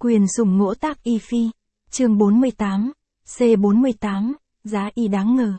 Quyền sủng ngỗ tác y phi. Chương 48. C48. Giá y đáng ngờ.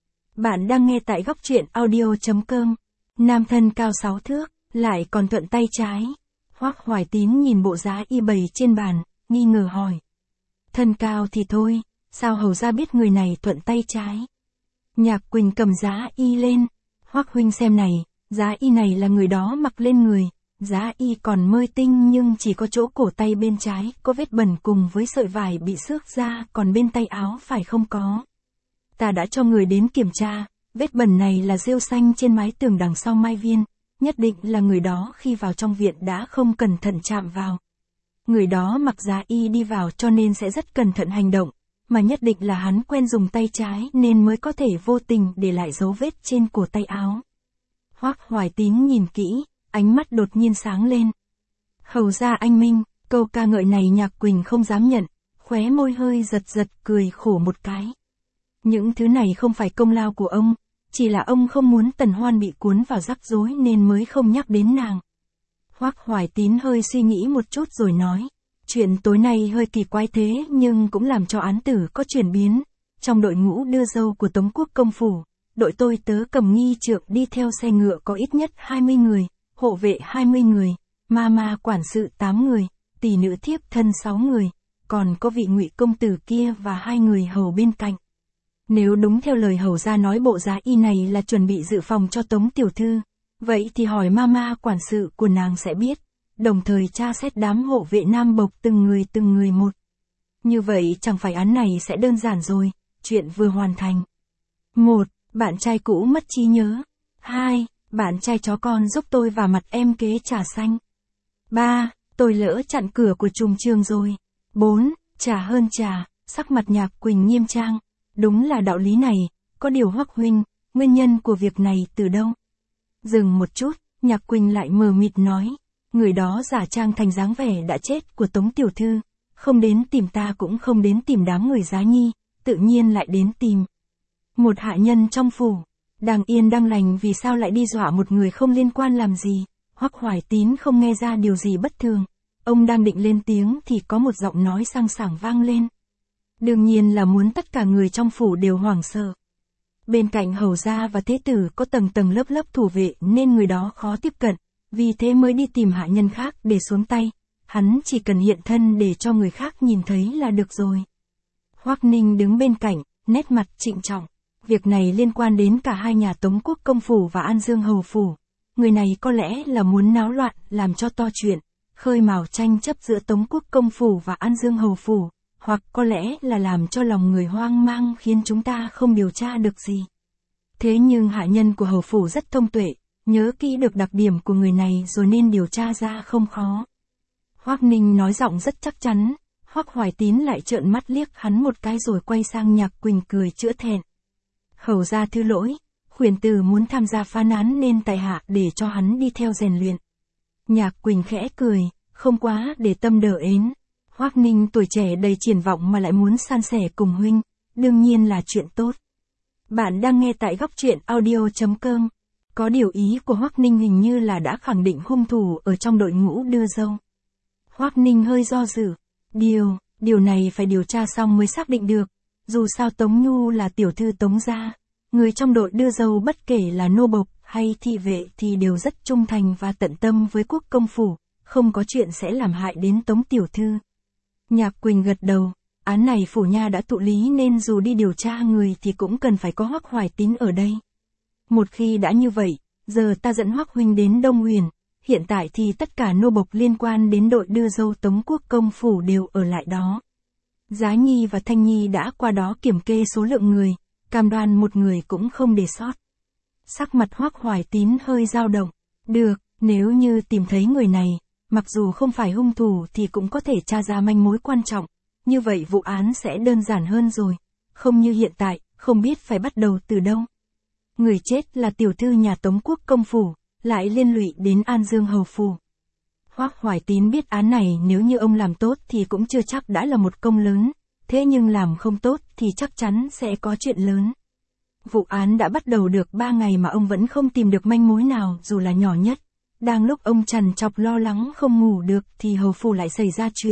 Bạn đang nghe tại góc truyện audio.com. Nam thân cao 6 thước, lại còn thuận tay trái. Hoắc Hoài Tín nhìn bộ giá y bày trên bàn, nghi ngờ hỏi. Thân cao thì thôi, sao hầu ra biết người này thuận tay trái? Nhạc Quỳnh cầm giá y lên. Hoắc huynh xem này, giá y này là người đó mặc lên người. Giá y còn mơi tinh nhưng chỉ có chỗ cổ tay bên trái có vết bẩn cùng với sợi vải bị xước ra, còn bên tay áo phải không có. Ta đã cho người đến kiểm tra, vết bẩn này là rêu xanh trên mái tường đằng sau Mai Viên, nhất định là người đó khi vào trong viện đã không cẩn thận chạm vào. Người đó mặc giá y đi vào cho nên sẽ rất cẩn thận hành động, mà nhất định là hắn quen dùng tay trái nên mới có thể vô tình để lại dấu vết trên cổ tay áo. Hoắc Hoài Tín nhìn kỹ, ánh mắt đột nhiên sáng lên. Hầu ra anh minh, câu ca ngợi này Nhạc Quỳnh không dám nhận, khóe môi hơi giật giật cười khổ một cái. Những thứ này không phải công lao của ông, chỉ là ông không muốn Tần Hoan bị cuốn vào rắc rối nên mới không nhắc đến nàng. Hoắc Hoài Tín hơi suy nghĩ một chút rồi nói, chuyện tối nay hơi kỳ quái thế nhưng cũng làm cho án tử có chuyển biến. Trong đội ngũ đưa dâu của Tống Quốc công phủ, đội tôi tớ cầm nghi trượng đi theo xe ngựa có ít nhất 20 người, hộ vệ 20 người, ma quản sự 8 người, tỷ nữ thiếp thân 6 người, còn có vị Ngụy công tử kia và 2 người hầu bên cạnh. Nếu đúng theo lời hầu gia nói bộ giá y này là chuẩn bị dự phòng cho Tống tiểu thư, vậy thì hỏi ma quản sự của nàng sẽ biết, đồng thời tra xét đám hộ vệ nam bộc từng người một. Như vậy chẳng phải án này sẽ đơn giản rồi, chuyện vừa hoàn thành. 1. Bạn trai cũ mất trí nhớ. 2. Bạn trai chó con giúp tôi và mặt em kế trà xanh. 3. Tôi lỡ chặn cửa của trùng trường rồi. 4. Trà hơn trà, sắc mặt Nhạc Quỳnh nghiêm trang. Đúng là đạo lý này, có điều Hoắc huynh, nguyên nhân của việc này từ đâu? Dừng một chút, Nhạc Quỳnh lại mờ mịt nói, người đó giả trang thành dáng vẻ đã chết của Tống tiểu thư, không đến tìm ta cũng không đến tìm đám người Giá Nhi, tự nhiên lại đến tìm một hạ nhân trong phủ. Đang yên đang lành vì sao lại đi dọa một người không liên quan làm gì? Hoắc Hoài Tín không nghe ra điều gì bất thường. Ông đang định lên tiếng thì có một giọng nói sang sảng vang lên. Đương nhiên là muốn tất cả người trong phủ đều hoảng sợ. Bên cạnh hầu gia và thế tử có tầng tầng lớp lớp thủ vệ nên người đó khó tiếp cận, vì thế mới đi tìm hạ nhân khác để xuống tay. Hắn chỉ cần hiện thân để cho người khác nhìn thấy là được rồi. Hoắc Ninh đứng bên cạnh, nét mặt trịnh trọng. Việc này liên quan đến cả hai nhà Tống Quốc công phủ và An Dương hầu phủ. Người này có lẽ là muốn náo loạn, làm cho to chuyện, khơi mào tranh chấp giữa Tống Quốc công phủ và An Dương hầu phủ, hoặc có lẽ là làm cho lòng người hoang mang khiến chúng ta không điều tra được gì. Thế nhưng hạ nhân của hầu phủ rất thông tuệ, nhớ kỹ được đặc điểm của người này rồi nên điều tra ra không khó. Hoắc Ninh nói giọng rất chắc chắn, Hoắc Hoài Tín lại trợn mắt liếc hắn một cái rồi quay sang Nhạc Quỳnh cười chữa thẹn. Hầu gia thứ lỗi, khuyển tử muốn tham gia phán án nên tại hạ để cho hắn đi theo rèn luyện. Nhạc Quỳnh khẽ cười, không quá để tâm đờ ến. Hoắc Ninh tuổi trẻ đầy triển vọng mà lại muốn san sẻ cùng huynh, đương nhiên là chuyện tốt. Bạn đang nghe tại góc truyện audio.com. Có điều ý của Hoắc Ninh hình như là đã khẳng định hung thủ ở trong đội ngũ đưa dâu. Hoắc Ninh hơi do dự. Điều này phải điều tra xong mới xác định được. Dù sao Tống Nhu là tiểu thư Tống gia, người trong đội đưa dâu bất kể là nô bộc hay thị vệ thì đều rất trung thành và tận tâm với quốc công phủ, không có chuyện sẽ làm hại đến Tống tiểu thư. Nhạc Quỳnh gật đầu, án này phủ nha đã thụ lý nên dù đi điều tra người thì cũng cần phải có Hoắc Hoài Tín ở đây. Một khi đã như vậy, giờ ta dẫn Hoắc huynh đến Đông Huyền, hiện tại thì tất cả nô bộc liên quan đến đội đưa dâu Tống Quốc công phủ đều ở lại đó. Giá Nhi và Thanh Nhi đã qua đó kiểm kê số lượng người, cam đoan một người cũng không để sót. Sắc mặt Hoắc Hoài Tín hơi dao động. Được, nếu như tìm thấy người này, mặc dù không phải hung thủ thì cũng có thể tra ra manh mối quan trọng, như vậy vụ án sẽ đơn giản hơn rồi, không như hiện tại, không biết phải bắt đầu từ đâu. Người chết là tiểu thư nhà Tống Quốc công phủ, lại liên lụy đến An Dương hầu phủ. Hoắc Hoài Tín biết án này nếu như ông làm tốt thì cũng chưa chắc đã là một công lớn, thế nhưng làm không tốt thì chắc chắn sẽ có chuyện lớn. Vụ án đã bắt đầu được 3 ngày mà ông vẫn không tìm được manh mối nào dù là nhỏ nhất. Đang lúc ông trằn trọc lo lắng không ngủ được thì hầu phủ lại xảy ra chuyện.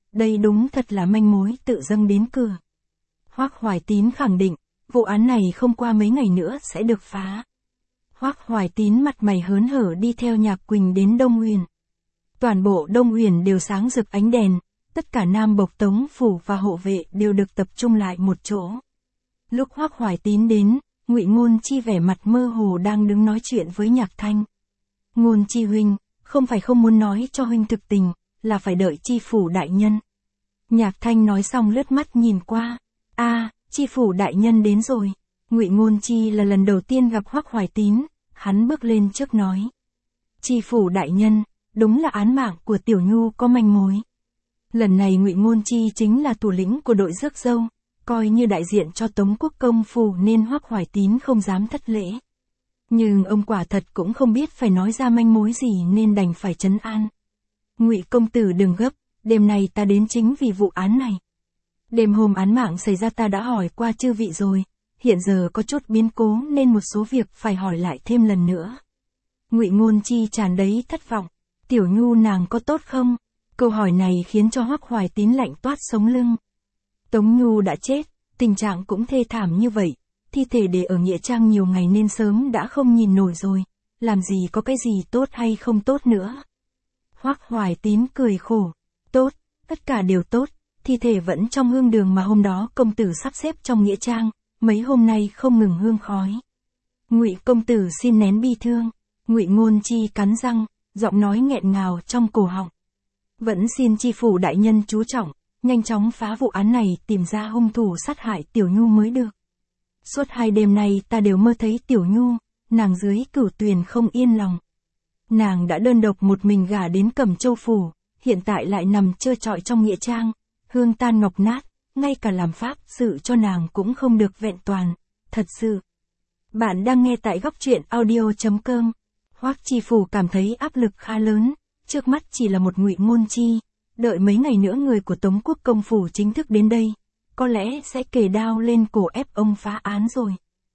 đây đúng thật là manh mối tự dâng đến cửa. Hoắc Hoài Tín khẳng định, vụ án này không qua mấy ngày nữa sẽ được phá. Hoắc Hoài Tín mặt mày hớn hở đi theo Nhạc Quỳnh đến Đông Huyền. Toàn bộ Đông Huyền đều sáng rực ánh đèn, tất cả nam bộc Tống phủ và hộ vệ đều được tập trung lại một chỗ. Lúc Hoắc Hoài Tín đến, Ngụy Ngôn Chi vẻ mặt mơ hồ đang đứng nói chuyện với Nhạc Thanh. Ngôn Chi huynh, không phải không muốn nói cho huynh thực tình, là phải đợi Chi phủ đại nhân. Nhạc Thanh nói xong lướt mắt nhìn qua. Chi phủ đại nhân đến rồi. Ngụy Ngôn Chi là lần đầu tiên gặp Hoắc Hoài Tín, hắn bước lên trước nói. Chi phủ đại nhân, đúng là án mạng của Tiểu Nhu có manh mối. Lần này Ngụy Ngôn Chi chính là thủ lĩnh của đội rước dâu, coi như đại diện cho Tống Quốc công phủ nên Hoắc Hoài Tín không dám thất lễ. Nhưng ông quả thật cũng không biết phải nói ra manh mối gì nên đành phải trấn an. Ngụy công tử đừng gấp, đêm nay ta đến chính vì vụ án này. Đêm hôm án mạng xảy ra ta đã hỏi qua chư vị rồi, hiện giờ có chút biến cố nên một số việc phải hỏi lại thêm lần nữa. Ngụy Ngôn Chi tràn đầy thất vọng. Tiểu Nhu nàng có tốt không? Câu hỏi này khiến cho Hoắc Hoài Tín lạnh toát sống lưng. Tống Nhu đã chết, tình trạng cũng thê thảm như vậy, thi thể để ở nghĩa trang nhiều ngày nên sớm đã không nhìn nổi rồi, làm gì có cái gì tốt hay không tốt nữa. Hoắc Hoài Tín cười khổ. Tốt, tất cả đều tốt, thi thể vẫn trong hương đường mà hôm đó công tử sắp xếp trong nghĩa trang, mấy hôm nay không ngừng hương khói. Ngụy công tử xin nén bi thương. Ngụy Ngôn Chi cắn răng, giọng nói nghẹn ngào trong cổ họng. Vẫn xin Chi phủ đại nhân chú trọng, nhanh chóng phá vụ án này tìm ra hung thủ sát hại Tiểu Nhu mới được. Suốt 2 đêm nay ta đều mơ thấy Tiểu Nhu, nàng dưới Cửu Tuyền không yên lòng. Nàng đã đơn độc một mình gả đến Cẩm Châu phủ, hiện tại lại nằm trơ trọi trong nghĩa trang, hương tan ngọc nát, ngay cả làm pháp sự cho nàng cũng không được vẹn toàn, thật sự. Bạn đang nghe tại góc truyện audio.com. Hoắc Chi phủ cảm thấy áp lực khá lớn, trước mắt chỉ là một Ngụy Ngôn Chi, đợi mấy ngày nữa người của Tống Quốc công phủ chính thức đến đây, có lẽ sẽ kề đao lên cổ ép ông phá án rồi.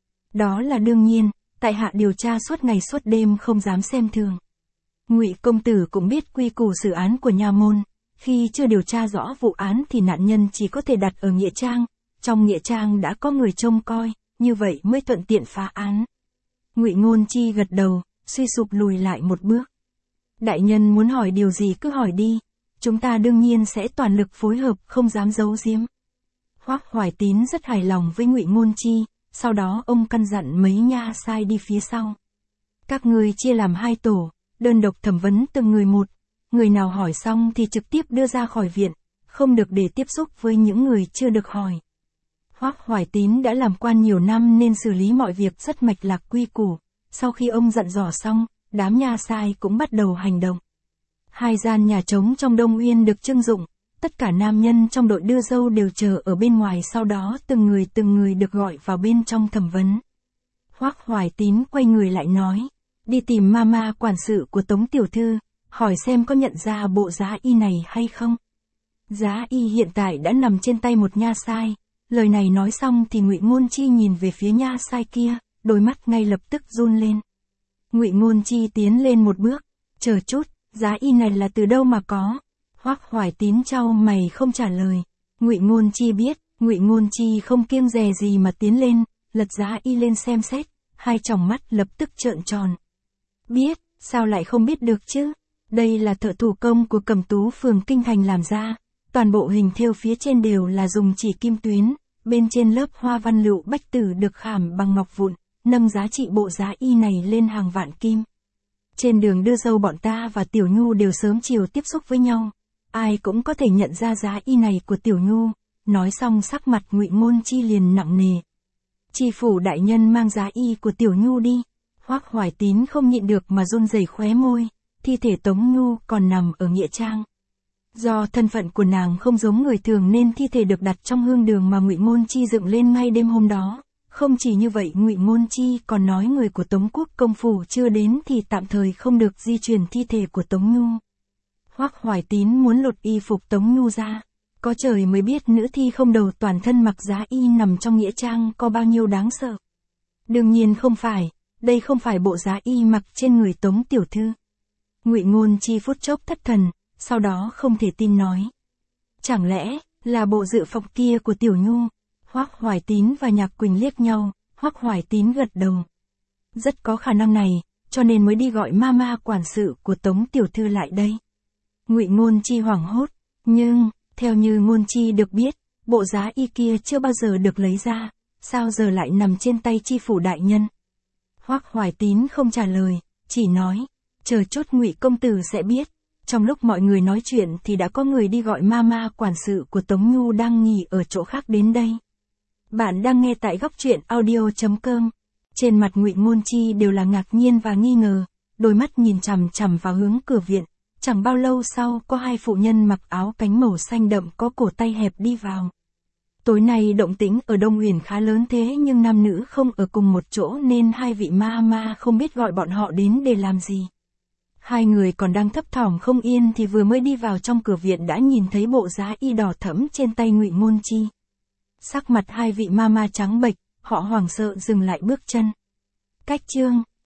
Đó là đương nhiên, tại hạ điều tra suốt ngày suốt đêm không dám xem thường. Ngụy công tử cũng biết quy củ xử án của nha môn, khi chưa điều tra rõ vụ án thì nạn nhân chỉ có thể đặt ở nghĩa trang, trong nghĩa trang đã có người trông coi, như vậy mới thuận tiện phá án. Ngụy Ngôn Chi gật đầu, suy sụp lùi lại một bước. Đại nhân muốn hỏi điều gì cứ hỏi đi, chúng ta đương nhiên sẽ toàn lực phối hợp, không dám giấu giếm. Hoắc Hoài Tín rất hài lòng với Ngụy Ngôn Chi, sau đó ông căn dặn mấy nha sai đi phía sau. Các ngươi chia làm 2 tổ, đơn độc thẩm vấn từng người một, người nào hỏi xong thì trực tiếp đưa ra khỏi viện, không được để tiếp xúc với những người chưa được hỏi. Hoắc Hoài Tín đã làm quan nhiều năm nên xử lý mọi việc rất mạch lạc quy củ, sau khi ông dặn dò xong, đám nha sai cũng bắt đầu hành động. 2 gian nhà trống trong Đông Uyên được trưng dụng, tất cả nam nhân trong đội đưa dâu đều chờ ở bên ngoài, sau đó từng người được gọi vào bên trong thẩm vấn. Hoắc Hoài Tín quay người lại nói, đi tìm mama quản sự của Tống tiểu thư, hỏi xem có nhận ra bộ giá y này hay không. Giá y hiện tại đã nằm trên tay một nha sai. Lời này nói xong thì Ngụy Ngôn Chi nhìn về phía nha sai kia, đôi mắt ngay lập tức run lên. Ngụy Ngôn Chi tiến lên một bước, chờ chút, giá y này là từ đâu mà có? Hoắc Hoài Tín chau mày không trả lời. Ngụy Ngôn Chi biết, Ngụy Ngôn Chi không kiêng dè gì mà tiến lên, lật giá y lên xem xét, 2 tròng mắt lập tức trợn tròn. Biết, sao lại không biết được chứ? Đây là thợ thủ công của Cẩm Tú phường Kinh Thành làm ra, toàn bộ hình thêu phía trên đều là dùng chỉ kim tuyến, bên trên lớp hoa văn lựu bách tử được khảm bằng ngọc vụn, nâng giá trị bộ giá y này lên hàng vạn kim. Trên đường đưa dâu bọn ta và Tiểu Nhu đều sớm chiều tiếp xúc với nhau, ai cũng có thể nhận ra giá y này của Tiểu Nhu. Nói xong sắc mặt Ngụy Ngôn Chi liền nặng nề. Chi phủ đại nhân mang giá y của Tiểu Nhu đi. Hoắc Hoài Tín không nhịn được mà run rẩy khóe môi, thi thể Tống Nhu còn nằm ở nghĩa trang. Do thân phận của nàng không giống người thường nên thi thể được đặt trong hương đường mà Ngụy Ngôn Chi dựng lên ngay đêm hôm đó. Không chỉ như vậy, Ngụy Ngôn Chi còn nói người của Tống Quốc công phủ chưa đến thì tạm thời không được di chuyển thi thể của Tống Nhu. Hoắc Hoài Tín muốn lột y phục Tống Nhu ra. Có trời mới biết nữ thi không đầu toàn thân mặc giá y nằm trong nghĩa trang có bao nhiêu đáng sợ. Đương nhiên không phải, đây không phải bộ giá y mặc trên người Tống tiểu thư. Ngụy Ngôn Chi phút chốc thất thần, sau đó không thể tin nói. Chẳng lẽ, là bộ dự phòng kia của Tiểu Nhu? Hoắc Hoài Tín và Nhạc Quỳnh liếc nhau, Hoắc Hoài Tín gật đầu. Rất có khả năng này, cho nên mới đi gọi mama quản sự của Tống tiểu thư lại đây. Ngụy Ngôn Chi hoảng hốt, nhưng, theo như Ngôn Chi được biết, bộ giá y kia chưa bao giờ được lấy ra, sao giờ lại nằm trên tay chi phủ đại nhân? Hoắc Hoài Tín không trả lời, chỉ nói, chờ chút Ngụy công tử sẽ biết. Trong lúc mọi người nói chuyện thì đã có người đi gọi mama quản sự của Tống Nhu đang nghỉ ở chỗ khác đến đây. Bạn đang nghe tại Góc Truyện Audio.com. Trên mặt Ngụy Ngôn Chi đều là ngạc nhiên và nghi ngờ, đôi mắt nhìn chằm chằm vào hướng cửa viện. Chẳng bao lâu sau có hai phụ nhân mặc áo cánh màu xanh đậm có cổ tay hẹp đi vào. Tối nay động tĩnh ở Đông Huyền khá lớn thế nhưng nam nữ không ở cùng một chỗ nên hai vị mama không biết gọi bọn họ đến để làm gì. Hai người còn đang thấp thỏm không yên thì vừa mới đi vào trong cửa viện đã nhìn thấy bộ giá y đỏ thẫm trên tay Ngụy Ngôn Chi. Sắc mặt hai vị mama trắng bệch, họ hoảng sợ dừng lại bước chân. Cách chương